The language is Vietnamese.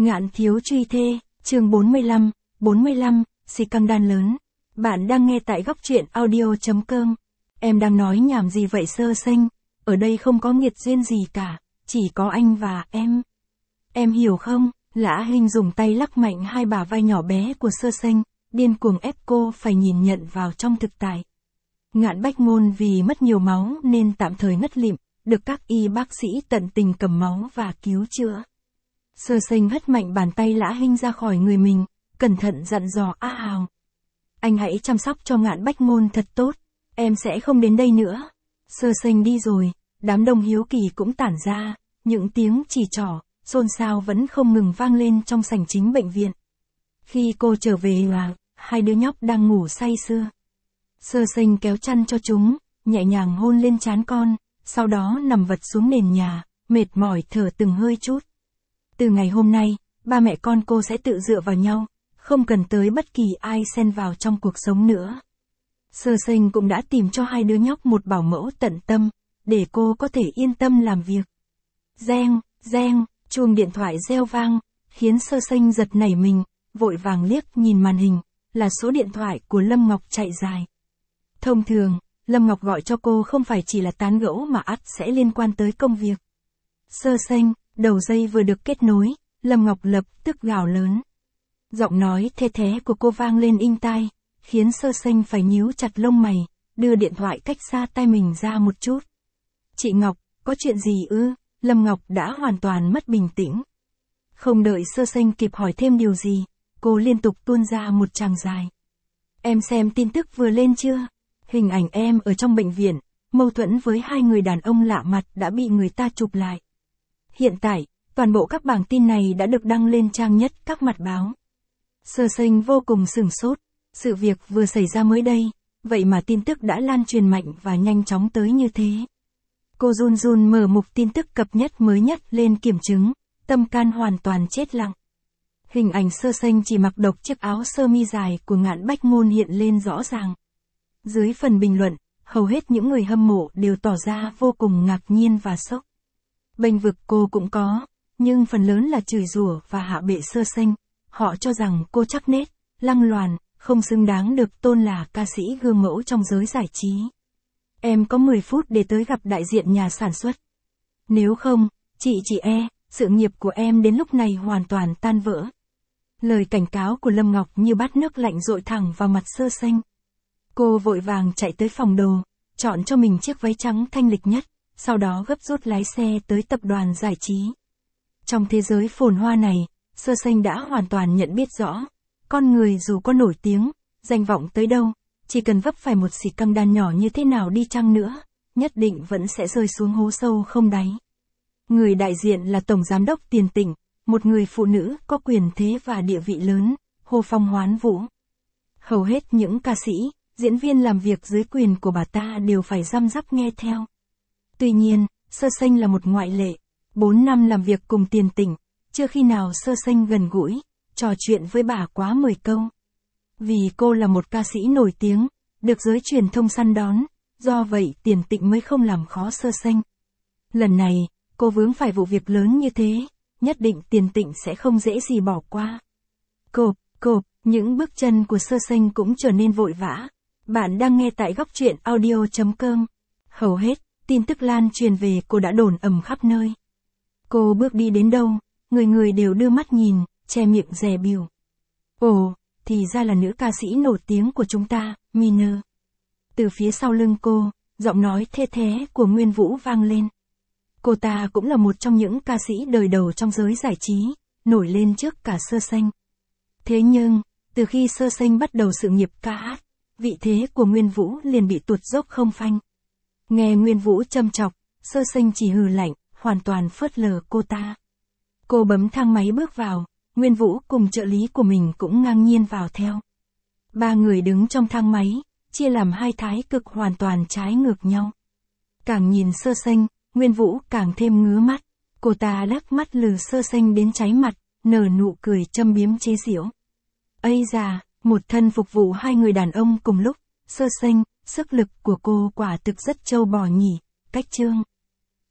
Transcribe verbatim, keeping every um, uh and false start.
Ngạn thiếu truy thê, chương bốn mươi lăm, bốn mươi lăm, scandal lớn. Bạn đang nghe tại góc truyện audio chấm com. Em đang nói nhảm gì vậy Sơ Sinh? Ở đây không có nghiệt duyên gì cả, chỉ có anh và em. Em hiểu không? Lã Hinh dùng tay lắc mạnh hai bả vai nhỏ bé của Sơ Sinh, điên cuồng ép cô phải nhìn nhận vào trong thực tại. Ngạn Bách Ngôn vì mất nhiều máu nên tạm thời ngất lịm, được các y bác sĩ tận tình cầm máu và cứu chữa. Sơ Sinh hất mạnh bàn tay Lã Hinh ra khỏi người mình, cẩn thận dặn dò A Hào. Anh hãy chăm sóc cho Ngạn Bách Ngôn thật tốt, em sẽ không đến đây nữa. Sơ Sinh đi rồi, đám đông hiếu kỳ cũng tản ra, những tiếng chỉ trỏ, xôn xao vẫn không ngừng vang lên trong sảnh chính bệnh viện. Khi cô trở về là, hai đứa nhóc đang ngủ say sưa. Sơ Sinh kéo chăn cho chúng, nhẹ nhàng hôn lên trán con, sau đó nằm vật xuống nền nhà, mệt mỏi thở từng hơi chút. Từ ngày hôm nay, ba mẹ con cô sẽ tự dựa vào nhau, không cần tới bất kỳ ai xen vào trong cuộc sống nữa. Sơ Sinh cũng đã tìm cho hai đứa nhóc một bảo mẫu tận tâm, để cô có thể yên tâm làm việc. Reng, reng, chuông điện thoại reo vang, khiến Sơ Sinh giật nảy mình, vội vàng liếc nhìn màn hình, là số điện thoại của Lâm Ngọc chạy dài. Thông thường, Lâm Ngọc gọi cho cô không phải chỉ là tán gẫu mà ắt sẽ liên quan tới công việc. Sơ Sinh, đầu dây vừa được kết nối, Lâm Ngọc lập tức gào lớn. Giọng nói the thé của cô vang lên inh tai, khiến Sơ Sinh phải nhíu chặt lông mày, đưa điện thoại cách xa tai mình ra một chút. Chị Ngọc, có chuyện gì ư? Lâm Ngọc đã hoàn toàn mất bình tĩnh. Không đợi Sơ Sinh kịp hỏi thêm điều gì, cô liên tục tuôn ra một tràng dài. Em xem tin tức vừa lên chưa? Hình ảnh em ở trong bệnh viện, mâu thuẫn với hai người đàn ông lạ mặt đã bị người ta chụp lại. Hiện tại, toàn bộ các bảng tin này đã được đăng lên trang nhất các mặt báo. Sơ Sinh vô cùng sửng sốt, sự việc vừa xảy ra mới đây, vậy mà tin tức đã lan truyền mạnh và nhanh chóng tới như thế. Cô run run mở mục tin tức cập nhật mới nhất lên kiểm chứng, tâm can hoàn toàn chết lặng. Hình ảnh Sơ Sinh chỉ mặc độc chiếc áo sơ mi dài của Ngạn Bách Ngôn hiện lên rõ ràng. Dưới phần bình luận, hầu hết những người hâm mộ đều tỏ ra vô cùng ngạc nhiên và sốc. Bênh vực cô cũng có, nhưng phần lớn là chửi rủa và hạ bệ Sơ Sinh. Họ cho rằng cô chắc nết, lăng loàn, không xứng đáng được tôn là ca sĩ gương mẫu trong giới giải trí. Em có mười phút để tới gặp đại diện nhà sản xuất. Nếu không, chị chị e, sự nghiệp của em đến lúc này hoàn toàn tan vỡ. Lời cảnh cáo của Lâm Ngọc như bát nước lạnh dội thẳng vào mặt Sơ Sinh. Cô vội vàng chạy tới phòng đồ, chọn cho mình chiếc váy trắng thanh lịch nhất, sau đó gấp rút lái xe tới tập đoàn giải trí. Trong thế giới phồn hoa này, Sơ Sinh đã hoàn toàn nhận biết rõ, con người dù có nổi tiếng, danh vọng tới đâu, chỉ cần vấp phải một scandal nhỏ như thế nào đi chăng nữa, nhất định vẫn sẽ rơi xuống hố sâu không đáy. Người đại diện là Tổng Giám đốc Tiền Tịnh, một người phụ nữ có quyền thế và địa vị lớn, Hồ Phong Hoán Vũ. Hầu hết những ca sĩ, diễn viên làm việc dưới quyền của bà ta đều phải răm rắp nghe theo. Tuy nhiên, Sơ Sinh là một ngoại lệ, bốn năm làm việc cùng Tiền Tịnh, chưa khi nào Sơ Sinh gần gũi, trò chuyện với bà quá mười câu. Vì cô là một ca sĩ nổi tiếng, được giới truyền thông săn đón, do vậy Tiền Tịnh mới không làm khó Sơ Sinh. Lần này, cô vướng phải vụ việc lớn như thế, nhất định Tiền Tịnh sẽ không dễ gì bỏ qua. Cộp, cộp, những bước chân của Sơ Sinh cũng trở nên vội vã. Bạn đang nghe tại góc truyện audio chấm com. Hầu hết, tin tức lan truyền về cô đã đồn ầm khắp nơi. Cô bước đi đến đâu, người người đều đưa mắt nhìn, che miệng dè bỉu. Ồ, thì ra là nữ ca sĩ nổi tiếng của chúng ta, Minơ. Từ phía sau lưng cô, giọng nói thê thé của Nguyên Vũ vang lên. Cô ta cũng là một trong những ca sĩ đời đầu trong giới giải trí, nổi lên trước cả Sơ Sinh. Thế nhưng, từ khi Sơ Sinh bắt đầu sự nghiệp ca hát, vị thế của Nguyên Vũ liền bị tuột dốc không phanh. Nghe Nguyên Vũ châm chọc, Sơ Sinh chỉ hừ lạnh, hoàn toàn phớt lờ cô ta. Cô bấm thang máy bước vào, Nguyên Vũ cùng trợ lý của mình cũng ngang nhiên vào theo. Ba người đứng trong thang máy, chia làm hai thái cực hoàn toàn trái ngược nhau. Càng nhìn Sơ Sinh, Nguyên Vũ càng thêm ngứa mắt. Cô ta lắc mắt lừ Sơ Sinh đến cháy mặt, nở nụ cười châm biếm chế giễu. Ây da, một thân phục vụ hai người đàn ông cùng lúc, Sơ Sinh, sức lực của cô quả thực rất trâu bò nhỉ, cách chương.